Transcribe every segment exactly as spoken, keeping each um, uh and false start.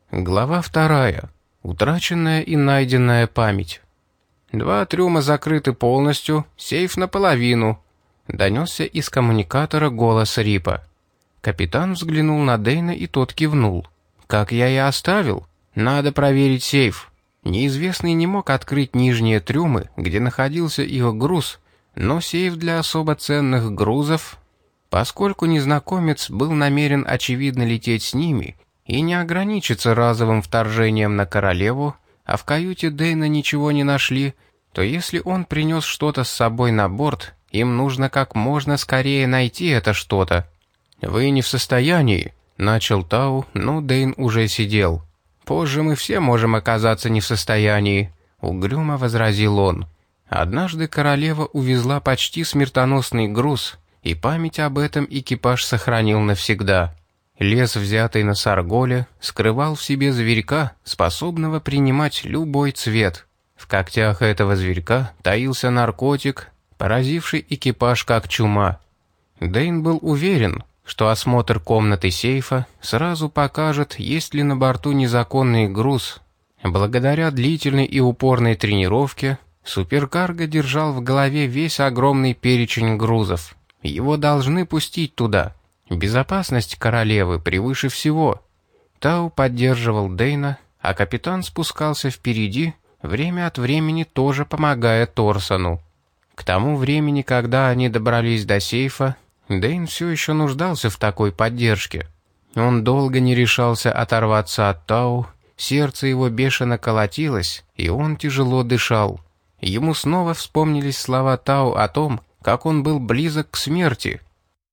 Глава вторая. Утраченная и найденная память. Два трюма закрыты полностью, сейф наполовину. Донесся из коммуникатора голос Рипа. Капитан взглянул на Дэйна, и тот кивнул. Как я и оставил. Надо проверить сейф. Неизвестный не мог открыть нижние трюмы, где находился их груз, но сейф для особо ценных грузов, поскольку незнакомец был намерен очевидно лететь с ними и не ограничиться разовым вторжением на королеву, а в каюте Дэйна ничего не нашли, то если он принес что-то с собой на борт, им нужно как можно скорее найти это что-то. «Вы не в состоянии», — начал Тау, но Дэйн уже сидел. «Позже мы все можем оказаться не в состоянии», — угрюмо возразил он. Однажды королева увезла почти смертоносный груз, и память об этом экипаж сохранил навсегда. Лес, взятый на Сарголе, скрывал в себе зверька, способного принимать любой цвет. В когтях этого зверька таился наркотик, поразивший экипаж как чума. Дэйн был уверен, что осмотр комнаты сейфа сразу покажет, есть ли на борту незаконный груз. Благодаря длительной и упорной тренировке суперкарго держал в голове весь огромный перечень грузов. Его должны пустить туда. Безопасность королевы превыше всего. Тау поддерживал Дэйна, а капитан спускался впереди, время от времени тоже помогая Торсону. К тому времени, когда они добрались до сейфа, Дэйн все еще нуждался в такой поддержке. Он долго не решался оторваться от Тау, сердце его бешено колотилось, и он тяжело дышал. Ему снова вспомнились слова Тау о том, как он был близок к смерти.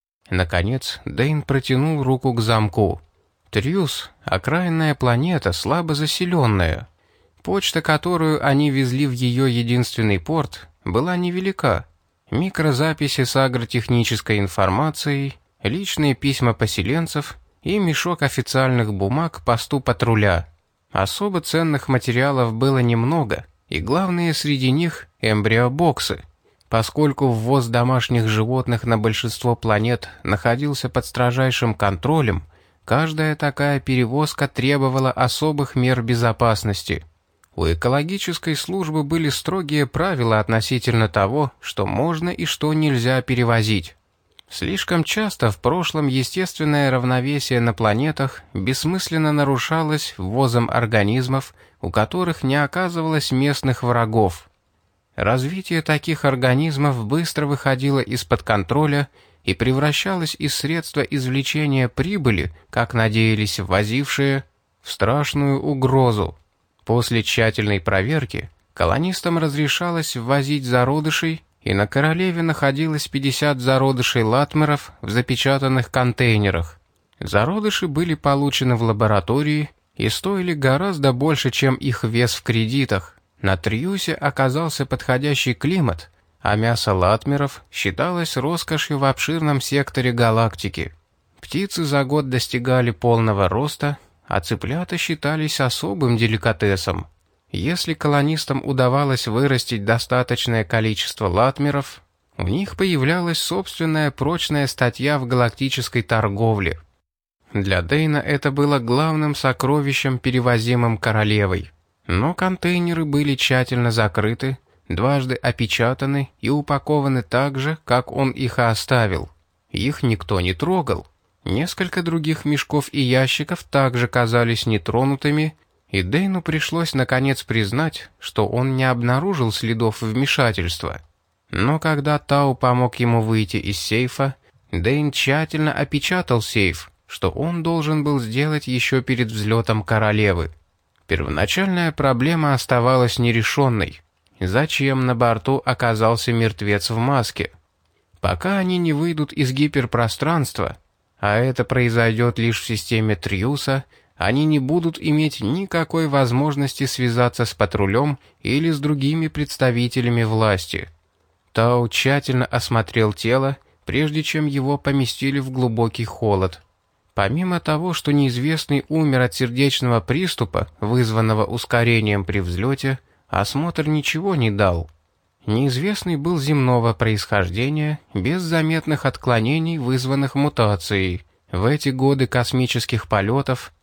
Наконец, Дэйн протянул руку к замку. Триус — окраинная планета, слабо заселенная. Почта, которую они везли в ее единственный порт, была невелика. Микрозаписи с агротехнической информацией, личные письма поселенцев и мешок официальных бумаг посту патруля. Особо ценных материалов было немного, и главные среди них — эмбриобоксы. Поскольку ввоз домашних животных на большинство планет находился под строжайшим контролем, каждая такая перевозка требовала особых мер безопасности. У экологической службы были строгие правила относительно того, что можно и что нельзя перевозить. Слишком часто в прошлом естественное равновесие на планетах бессмысленно нарушалось ввозом организмов, у которых не оказывалось местных врагов. Развитие таких организмов быстро выходило из-под контроля и превращалось из средства извлечения прибыли, как надеялись ввозившие, в страшную угрозу. После тщательной проверки колонистам разрешалось ввозить зародышей, и на королеве находилось пятьдесят зародышей латмеров в запечатанных контейнерах. Зародыши были получены в лаборатории и стоили гораздо больше, чем их вес в кредитах. На Триусе оказался подходящий климат, а мясо латмеров считалось роскошью в обширном секторе галактики. Птицы за год достигали полного роста, а цыплята считались особым деликатесом. Если колонистам удавалось вырастить достаточное количество латмеров, у них появлялась собственная прочная статья в галактической торговле. Для Дэйна это было главным сокровищем, перевозимым королевой. Но контейнеры были тщательно закрыты, дважды опечатаны и упакованы так же, как он их и оставил. Их никто не трогал. Несколько других мешков и ящиков также казались нетронутыми, и Дэйну пришлось наконец признать, что он не обнаружил следов вмешательства. Но когда Тау помог ему выйти из сейфа, Дэйн тщательно опечатал сейф, что он должен был сделать еще перед взлетом королевы. Первоначальная проблема оставалась нерешенной. Зачем на борту оказался мертвец в маске? Пока они не выйдут из гиперпространства, а это произойдет лишь в системе Триуса, они не будут иметь никакой возможности связаться с патрулем или с другими представителями власти. Тау тщательно осмотрел тело, прежде чем его поместили в глубокий холод. Помимо того, что неизвестный умер от сердечного приступа, вызванного ускорением при взлете, осмотр ничего не дал. Неизвестный был земного происхождения, без заметных отклонений, вызванных мутацией. В эти годы космических полетов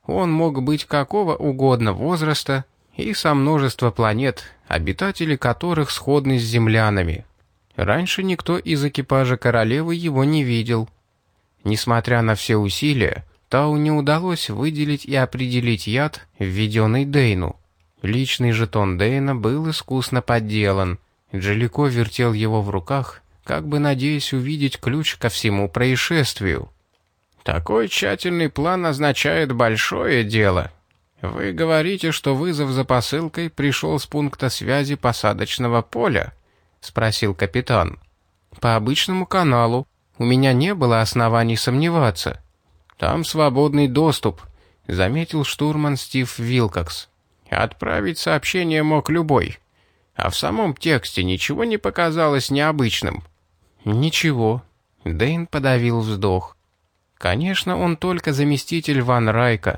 Он мог быть какого угодно возраста и со множества планет, обитатели которых сходны с землянами. Раньше никто из экипажа королевы его не видел. Несмотря на все усилия, Тау не удалось выделить и определить яд, введенный Дейну. Личный жетон Дейна был искусно подделан. Джалико вертел его в руках, как бы надеясь увидеть ключ ко всему происшествию. «Такой тщательный план означает большое дело. Вы говорите, что вызов за посылкой пришел с пункта связи посадочного поля?» — спросил капитан. «По обычному каналу. У меня не было оснований сомневаться. Там свободный доступ», — заметил штурман Стив Вилкокс. «Отправить сообщение мог любой. А в самом тексте ничего не показалось необычным». «Ничего». Дейн подавил вздох. Конечно, он только заместитель Ван Райка.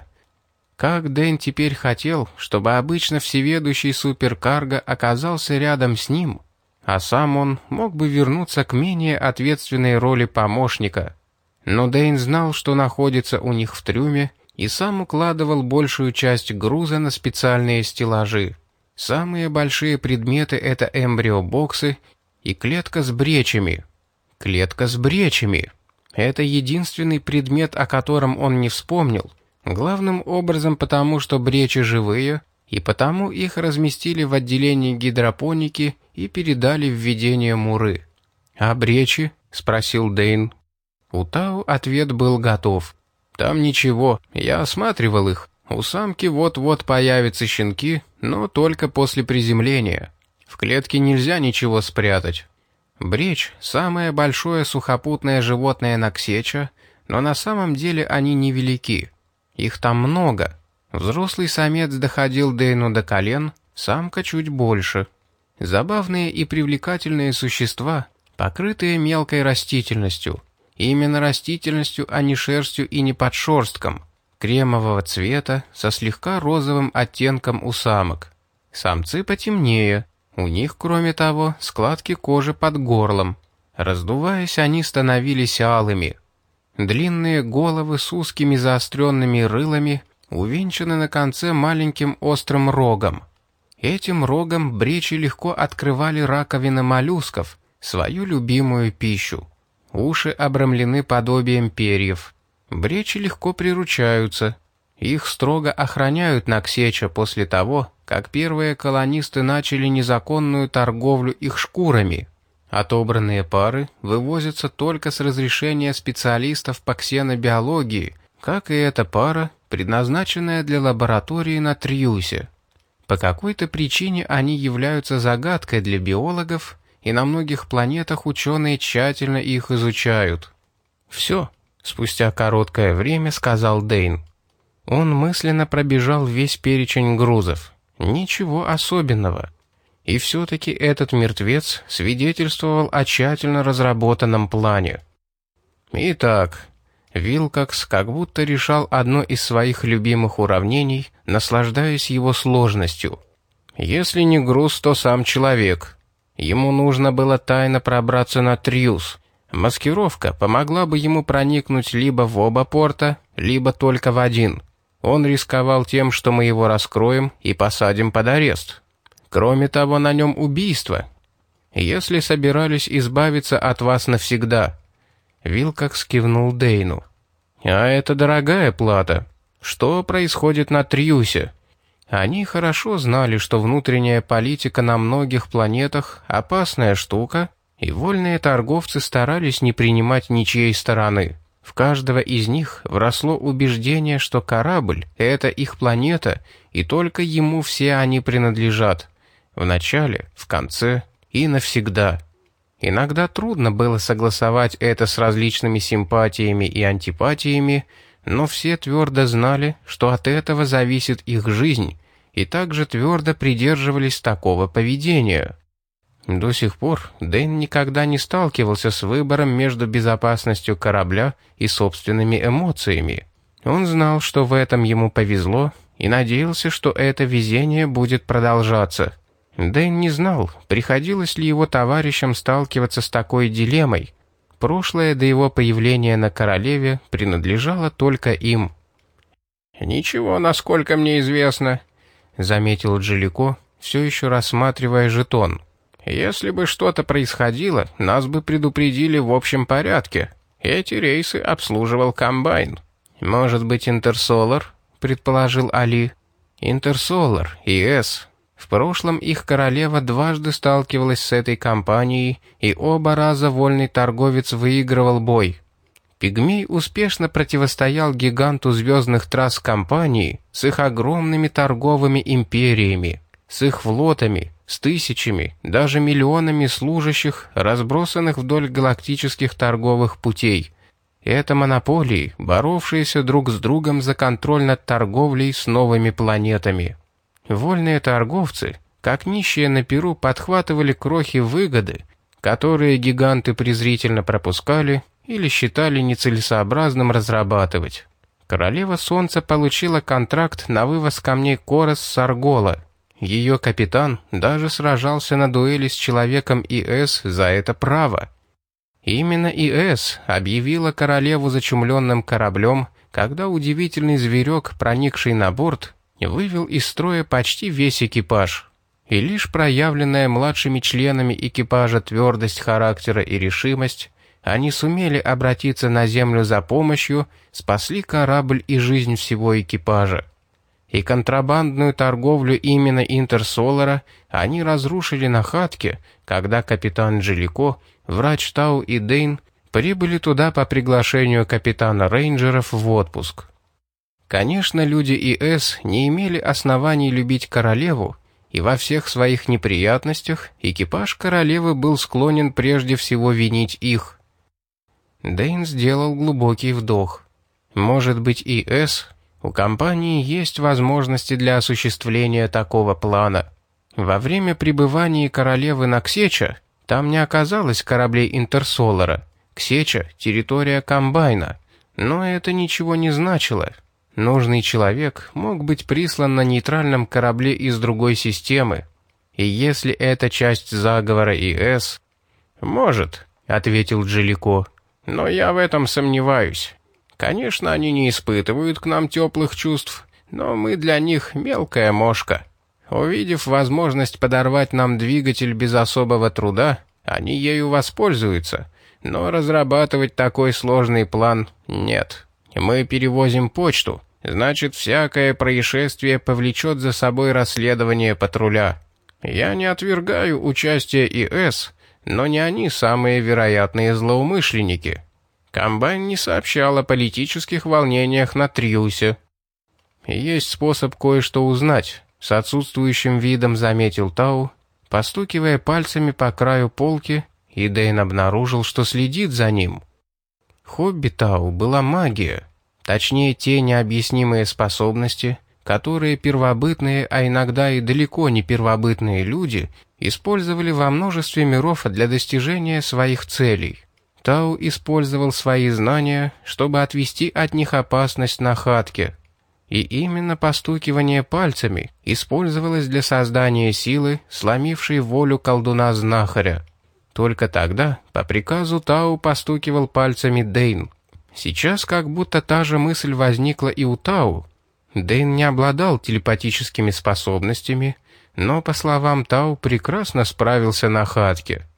Как Дейн теперь хотел, чтобы обычно всеведущий суперкарго оказался рядом с ним, а сам он мог бы вернуться к менее ответственной роли помощника. Но Дейн знал, что находится у них в трюме, и сам укладывал большую часть груза на специальные стеллажи. Самые большие предметы — это эмбриобоксы и клетка с бречами. Клетка с бречами. Это единственный предмет, о котором он не вспомнил, главным образом потому, что бречи живые, и потому их разместили в отделении гидропоники и передали в ведение Муры. «А бречи?» — спросил Дейн. У Тау ответ был готов. «Там ничего, я осматривал их. У самки вот-вот появятся щенки, но только после приземления. В клетке нельзя ничего спрятать». Бречь — самое большое сухопутное животное на Ксеча, но на самом деле они невелики. Их там много. Взрослый самец доходил Дейну до колен, самка чуть больше. Забавные и привлекательные существа, покрытые мелкой растительностью. Именно растительностью, а не шерстью и не подшерстком. Кремового цвета, со слегка розовым оттенком у самок. Самцы потемнее. У них, кроме того, складки кожи под горлом. Раздуваясь, они становились алыми. Длинные головы с узкими заостренными рылами увенчаны на конце маленьким острым рогом. Этим рогом бречи легко открывали раковины моллюсков, свою любимую пищу. Уши обрамлены подобием перьев. Бречи легко приручаются. Их строго охраняют на Ксеча после того, как первые колонисты начали незаконную торговлю их шкурами. Отобранные пары вывозятся только с разрешения специалистов по ксенобиологии, как и эта пара, предназначенная для лаборатории на Триусе. По какой-то причине они являются загадкой для биологов, и на многих планетах ученые тщательно их изучают. «Все», — спустя короткое время сказал Дейн. Он мысленно пробежал весь перечень грузов. Ничего особенного. И все-таки этот мертвец свидетельствовал о тщательно разработанном плане. Итак, Вилкокс как будто решал одно из своих любимых уравнений, наслаждаясь его сложностью. Если не груз, то сам человек. Ему нужно было тайно пробраться на Триус. Маскировка помогла бы ему проникнуть либо в оба порта, либо только в один. Он рисковал тем, что мы его раскроем и посадим под арест. Кроме того, на нем убийство. Если собирались избавиться от вас навсегда». Вилкокс кивнул Дейну. «А это дорогая плата. Что происходит на Триусе?» Они хорошо знали, что внутренняя политика на многих планетах – опасная штука, и вольные торговцы старались не принимать ничьей стороны. В каждого из них вросло убеждение, что корабль — это их планета, и только ему все они принадлежат. В начале, в конце и навсегда. Иногда трудно было согласовать это с различными симпатиями и антипатиями, но все твердо знали, что от этого зависит их жизнь, и также твердо придерживались такого поведения. До сих пор Дейн никогда не сталкивался с выбором между безопасностью корабля и собственными эмоциями. Он знал, что в этом ему повезло, и надеялся, что это везение будет продолжаться. Дейн не знал, приходилось ли его товарищам сталкиваться с такой дилеммой. Прошлое до его появления на королеве принадлежало только им. «Ничего, насколько мне известно», — заметил Джалико, все еще рассматривая жетон. «Если бы что-то происходило, нас бы предупредили в общем порядке. Эти рейсы обслуживал комбайн». «Может быть, Интерсолар?» — предположил Али. «Интерсолар, ИС. В прошлом их королева дважды сталкивалась с этой компанией, и оба раза вольный торговец выигрывал бой. Пигмей успешно противостоял гиганту звездных трасс компании с их огромными торговыми империями, с их флотами, с тысячами, даже миллионами служащих, разбросанных вдоль галактических торговых путей. Это монополии, боровшиеся друг с другом за контроль над торговлей с новыми планетами. Вольные торговцы, как нищие на перу, подхватывали крохи выгоды, которые гиганты презрительно пропускали или считали нецелесообразным разрабатывать. Королева Солнца получила контракт на вывоз камней Корос с Аргола. Ее капитан даже сражался на дуэли с человеком ИС за это право. Именно ИС объявила королеву зачумленным кораблем, когда удивительный зверек, проникший на борт, вывел из строя почти весь экипаж. И лишь проявленная младшими членами экипажа твердость характера и решимость, они сумели обратиться на землю за помощью, спасли корабль и жизнь всего экипажа. И контрабандную торговлю именно Интерсолара они разрушили на Хатке, когда капитан Джалико, врач Тау и Дейн прибыли туда по приглашению капитана рейнджеров в отпуск. Конечно, люди ИС не имели оснований любить королеву, и во всех своих неприятностях экипаж королевы был склонен прежде всего винить их. Дейн сделал глубокий вдох. Может быть, ИС, у компании есть возможности для осуществления такого плана. Во время пребывания королевы на Ксеча там не оказалось кораблей Интерсолара. Ксеча — территория комбайна. Но это ничего не значило. Нужный человек мог быть прислан на нейтральном корабле из другой системы. И если это часть заговора ИС... «Может», — ответил Джалико, — «но я в этом сомневаюсь. Конечно, они не испытывают к нам теплых чувств, но мы для них мелкая мошка. Увидев возможность подорвать нам двигатель без особого труда, они ею воспользуются, но разрабатывать такой сложный план нет. Мы перевозим почту, значит, всякое происшествие повлечет за собой расследование патруля. Я не отвергаю участие ИС, но не они самые вероятные злоумышленники. Комбайн не сообщал о политических волнениях на Триусе. Есть способ кое-что узнать. С отсутствующим видом заметил Тау, постукивая пальцами по краю полки, и Дейн обнаружил, что следит за ним. Хобби Тау была магия, точнее те необъяснимые способности, которые первобытные, а иногда и далеко не первобытные люди использовали во множестве миров для достижения своих целей. Тау использовал свои знания, чтобы отвести от них опасность на Хатке. И именно постукивание пальцами использовалось для создания силы, сломившей волю колдуна-знахаря. Только тогда, по приказу Тау, постукивал пальцами Дейн. Сейчас как будто та же мысль возникла и у Тау. Дейн не обладал телепатическими способностями, но, по словам Тау, прекрасно справился на Хатке.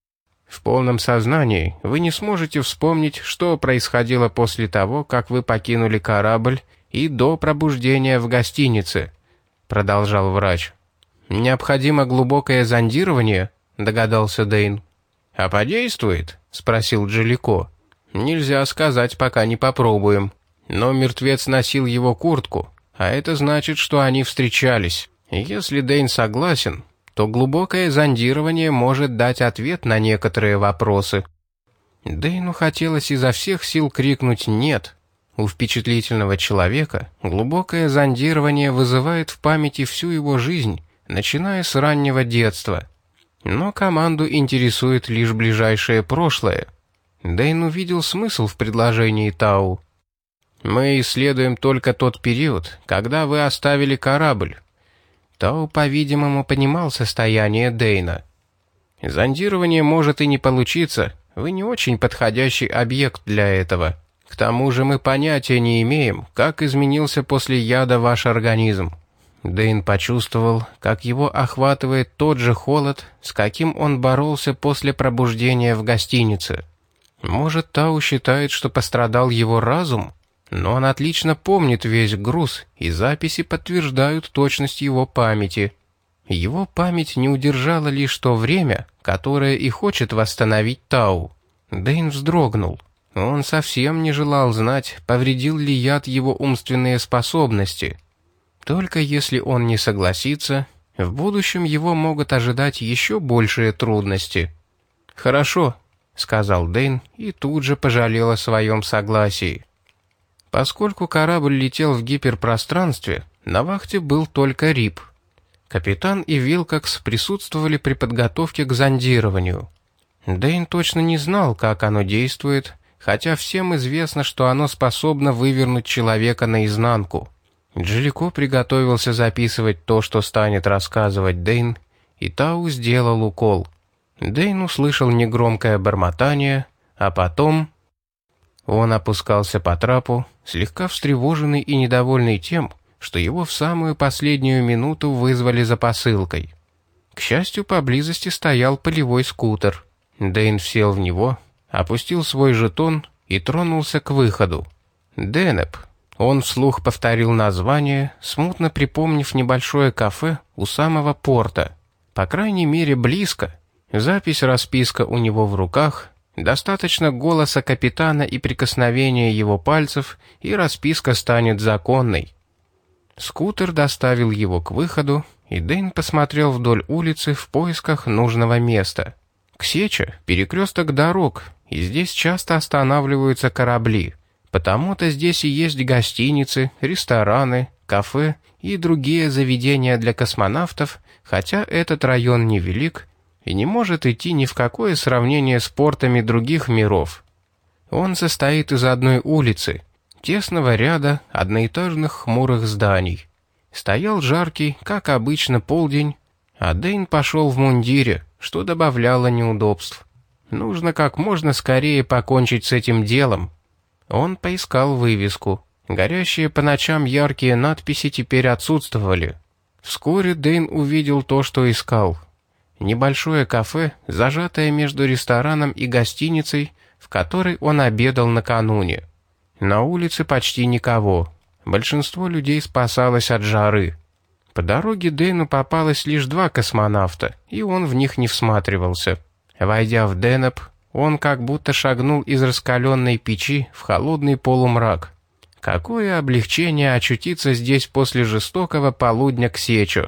В полном сознании вы не сможете вспомнить, что происходило после того, как вы покинули корабль, и до пробуждения в гостинице», — продолжал врач. «Необходимо глубокое зондирование», — догадался Дейн. «А подействует?» — спросил Джалико. «Нельзя сказать, пока не попробуем. Но мертвец носил его куртку, а это значит, что они встречались. Если Дейн согласен, то глубокое зондирование может дать ответ на некоторые вопросы». Дейну хотелось изо всех сил крикнуть «нет». У впечатлительного человека глубокое зондирование вызывает в памяти всю его жизнь, начиная с раннего детства. Но команду интересует лишь ближайшее прошлое. Дейн увидел смысл в предложении Тау. «Мы исследуем только тот период, когда вы оставили корабль». Тау, по-видимому, понимал состояние Дейна. «Зондирование может и не получиться, вы не очень подходящий объект для этого. К тому же мы понятия не имеем, как изменился после яда ваш организм». Дэйн почувствовал, как его охватывает тот же холод, с каким он боролся после пробуждения в гостинице. Может, Тау считает, что пострадал его разум? Но он отлично помнит весь груз, и записи подтверждают точность его памяти. Его память не удержала лишь то время, которое и хочет восстановить Тау. Дэйн вздрогнул. Он совсем не желал знать, повредил ли яд его умственные способности. Только если он не согласится, в будущем его могут ожидать еще большие трудности. «Хорошо», — сказал Дэйн и тут же пожалел о своем согласии. Поскольку корабль летел в гиперпространстве, на вахте был только Рип. Капитан и Вилкокс присутствовали при подготовке к зондированию. Дэйн точно не знал, как оно действует, хотя всем известно, что оно способно вывернуть человека наизнанку. Джалико приготовился записывать то, что станет рассказывать Дэйн, и Тау сделал укол. Дэйн услышал негромкое бормотание, а потом... Он опускался по трапу, слегка встревоженный и недовольный тем, что его в самую последнюю минуту вызвали за посылкой. К счастью, поблизости стоял полевой скутер. Дэйн сел в него, опустил свой жетон и тронулся к выходу. «Денеп». Он вслух повторил название, смутно припомнив небольшое кафе у самого порта. По крайней мере, близко. Запись-расписка у него в руках. Достаточно голоса капитана и прикосновения его пальцев, и расписка станет законной. Скутер доставил его к выходу, и Дэйн посмотрел вдоль улицы в поисках нужного места. Ксеча — перекресток дорог, и здесь часто останавливаются корабли. Потому-то здесь и есть гостиницы, рестораны, кафе и другие заведения для космонавтов, хотя этот район невелик и не может идти ни в какое сравнение с портами других миров. Он состоит из одной улицы, тесного ряда одноэтажных хмурых зданий. Стоял жаркий, как обычно, полдень, а Дэйн пошел в мундире, что добавляло неудобств. Нужно как можно скорее покончить с этим делом. Он поискал вывеску. Горящие по ночам яркие надписи теперь отсутствовали. Вскоре Дэйн увидел то, что искал. Небольшое кафе, зажатое между рестораном и гостиницей, в которой он обедал накануне. На улице почти никого. Большинство людей спасалось от жары. По дороге Дэйну попалось лишь два космонавта, и он в них не всматривался. Войдя в Денеп, он как будто шагнул из раскаленной печи в холодный полумрак. Какое облегчение очутиться здесь после жестокого полудня к Сечу.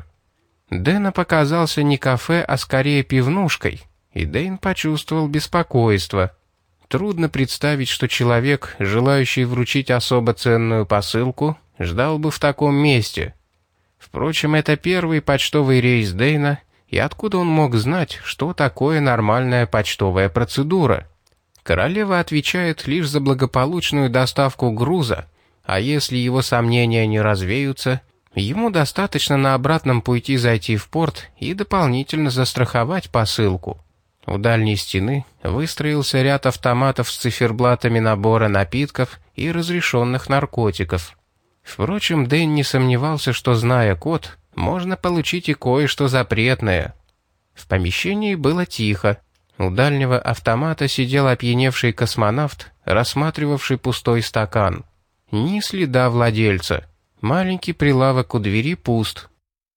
Денеп оказался не кафе, а скорее пивнушкой, и Дэйн почувствовал беспокойство. Трудно представить, что человек, желающий вручить особо ценную посылку, ждал бы в таком месте. Впрочем, это первый почтовый рейс Дэйна, и откуда он мог знать, что такое нормальная почтовая процедура? Королева отвечает лишь за благополучную доставку груза, а если его сомнения не развеются, ему достаточно на обратном пути зайти в порт и дополнительно застраховать посылку. У дальней стены выстроился ряд автоматов с циферблатами набора напитков и разрешенных наркотиков. Впрочем, Дэйн не сомневался, что, зная код, можно получить и кое-что запретное. В помещении было тихо. У дальнего автомата сидел опьяневший космонавт, рассматривавший пустой стакан. Ни следа владельца. Маленький прилавок у двери пуст.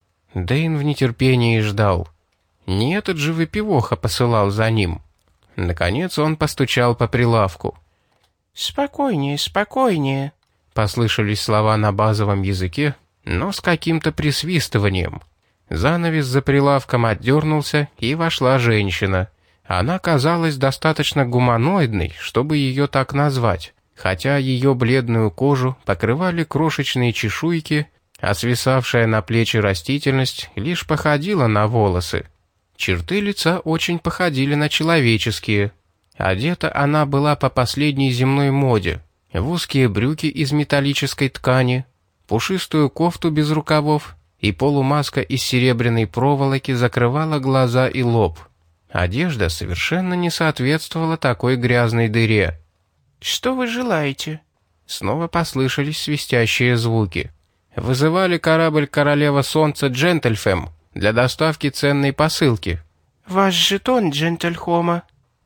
Дэйн в нетерпении ждал. Не этот же выпивоха посылал за ним. Наконец он постучал по прилавку. «Спокойнее, спокойнее», — послышались слова на базовом языке, но с каким-то присвистыванием. Занавес за прилавком отдернулся, и вошла женщина. Она казалась достаточно гуманоидной, чтобы ее так назвать, хотя ее бледную кожу покрывали крошечные чешуйки, а свисавшая на плечи растительность лишь походила на волосы. Черты лица очень походили на человеческие. Одета она была по последней земной моде, в узкие брюки из металлической ткани, пушистую кофту без рукавов, и полумаска из серебряной проволоки закрывала глаза и лоб. Одежда совершенно не соответствовала такой грязной дыре. «Что вы желаете?» Снова послышались свистящие звуки. «Вызывали корабль «Королева Солнца» Джентльфем для доставки ценной посылки». «Ваш жетон, Джентльхома».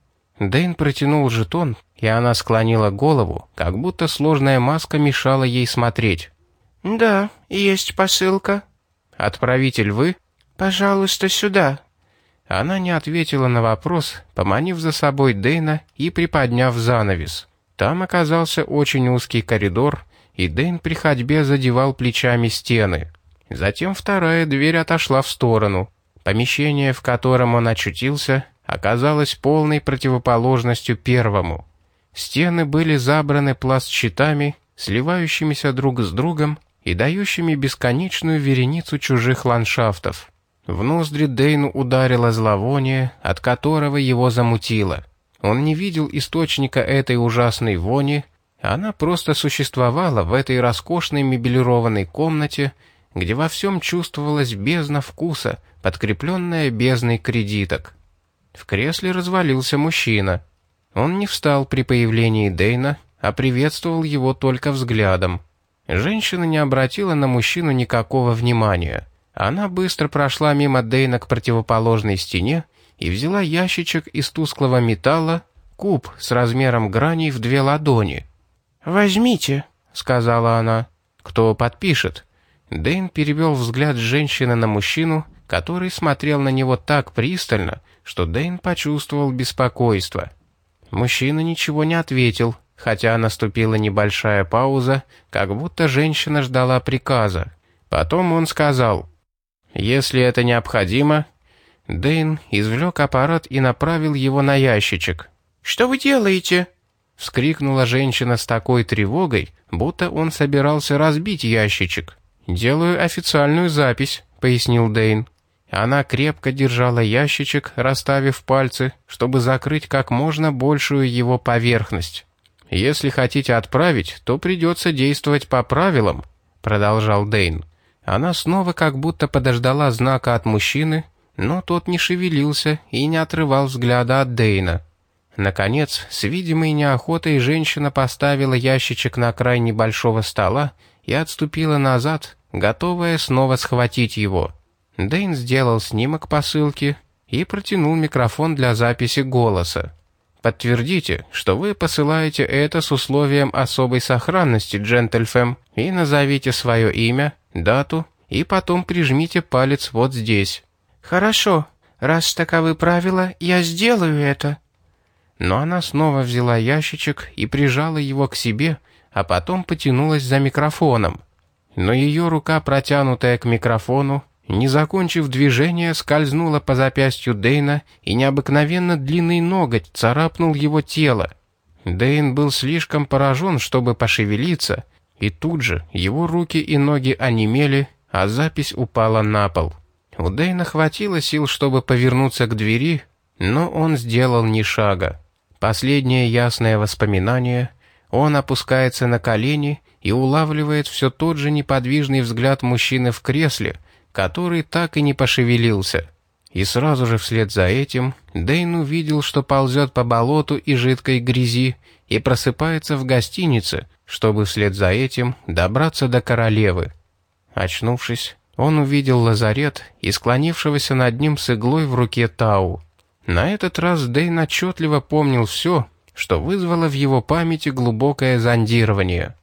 Дэйн протянул жетон, и она склонила голову, как будто сложная маска мешала ей смотреть. «Да, есть посылка». «Отправитель вы?» «Пожалуйста, сюда». Она не ответила на вопрос, поманив за собой Дэйна и приподняв занавес. Там оказался очень узкий коридор, и Дэйн при ходьбе задевал плечами стены. Затем вторая дверь отошла в сторону. Помещение, в котором он очутился, оказалось полной противоположностью первому. Стены были забраны пласт-щитами, сливающимися друг с другом и дающими бесконечную вереницу чужих ландшафтов. В ноздри Дэйну ударило зловоние, от которого его замутило. Он не видел источника этой ужасной вони, она просто существовала в этой роскошной мебелированной комнате, где во всем чувствовалась бездна вкуса, подкрепленная бездной кредиток. В кресле развалился мужчина. Он не встал при появлении Дэйна, а приветствовал его только взглядом. Женщина не обратила на мужчину никакого внимания. Она быстро прошла мимо Дэйна к противоположной стене и взяла ящичек из тусклого металла, куб с размером граней в две ладони. «Возьмите», — сказала она. «Кто подпишет?» Дэйн перевел взгляд женщины на мужчину, который смотрел на него так пристально, что Дэйн почувствовал беспокойство. Мужчина ничего не ответил, хотя наступила небольшая пауза, как будто женщина ждала приказа. Потом он сказал: «Если это необходимо...» Дэйн извлек аппарат и направил его на ящичек. «Что вы делаете?» — вскрикнула женщина с такой тревогой, будто он собирался разбить ящичек. «Делаю официальную запись», — пояснил Дэйн. Она крепко держала ящичек, расставив пальцы, чтобы закрыть как можно большую его поверхность. «Если хотите отправить, то придется действовать по правилам», — продолжал Дэйн. Она снова как будто подождала знака от мужчины, но тот не шевелился и не отрывал взгляда от Дэйна. Наконец, с видимой неохотой женщина поставила ящичек на край небольшого стола и отступила назад, готовая снова схватить его. Дэйн сделал снимок посылки и протянул микрофон для записи голоса. «Подтвердите, что вы посылаете это с условием особой сохранности, Джентльфем, и назовите свое имя, дату, и потом прижмите палец вот здесь». «Хорошо, раз таковы правила, я сделаю это». Но она снова взяла ящичек и прижала его к себе, а потом потянулась за микрофоном. Но ее рука, протянутая к микрофону, не закончив движение, скользнула по запястью Дэйна, и необыкновенно длинный ноготь царапнул его тело. Дэйн был слишком поражен, чтобы пошевелиться, и тут же его руки и ноги онемели, а запись упала на пол. У Дэйна хватило сил, чтобы повернуться к двери, но он сделал ни шага. Последнее ясное воспоминание — он опускается на колени и улавливает все тот же неподвижный взгляд мужчины в кресле, который так и не пошевелился. И сразу же вслед за этим Дэйн увидел, что ползет по болоту и жидкой грязи и просыпается в гостинице, чтобы вслед за этим добраться до королевы. Очнувшись, он увидел лазарет и склонившегося над ним с иглой в руке Тау. На этот раз Дэйн отчетливо помнил все, что вызвало в его памяти глубокое зондирование.